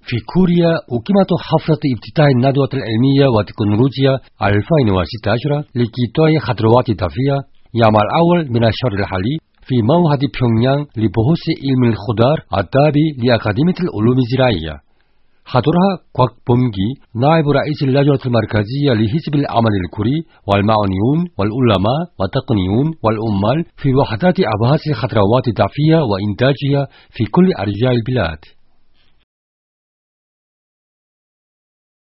في كوريا أقيمت حفلة افتتاح الندوة العلمية والتكنولوجيا 2016 لقطاع خضروات دافية يوم الأول من الشهر الحالي في معهد بيونغيانغ لبحوث علم الخضار التابع لأكاديمية العلوم الزراعية. حضرها 곽범기 نائب رئيس اللجنة المركزية لحزب العمل الكوري والمعنيون والعلماء والتقنيون والعمال في وحدات أبحاث الخضروات الدافية وإنتاجها في كل أرجاء البلاد.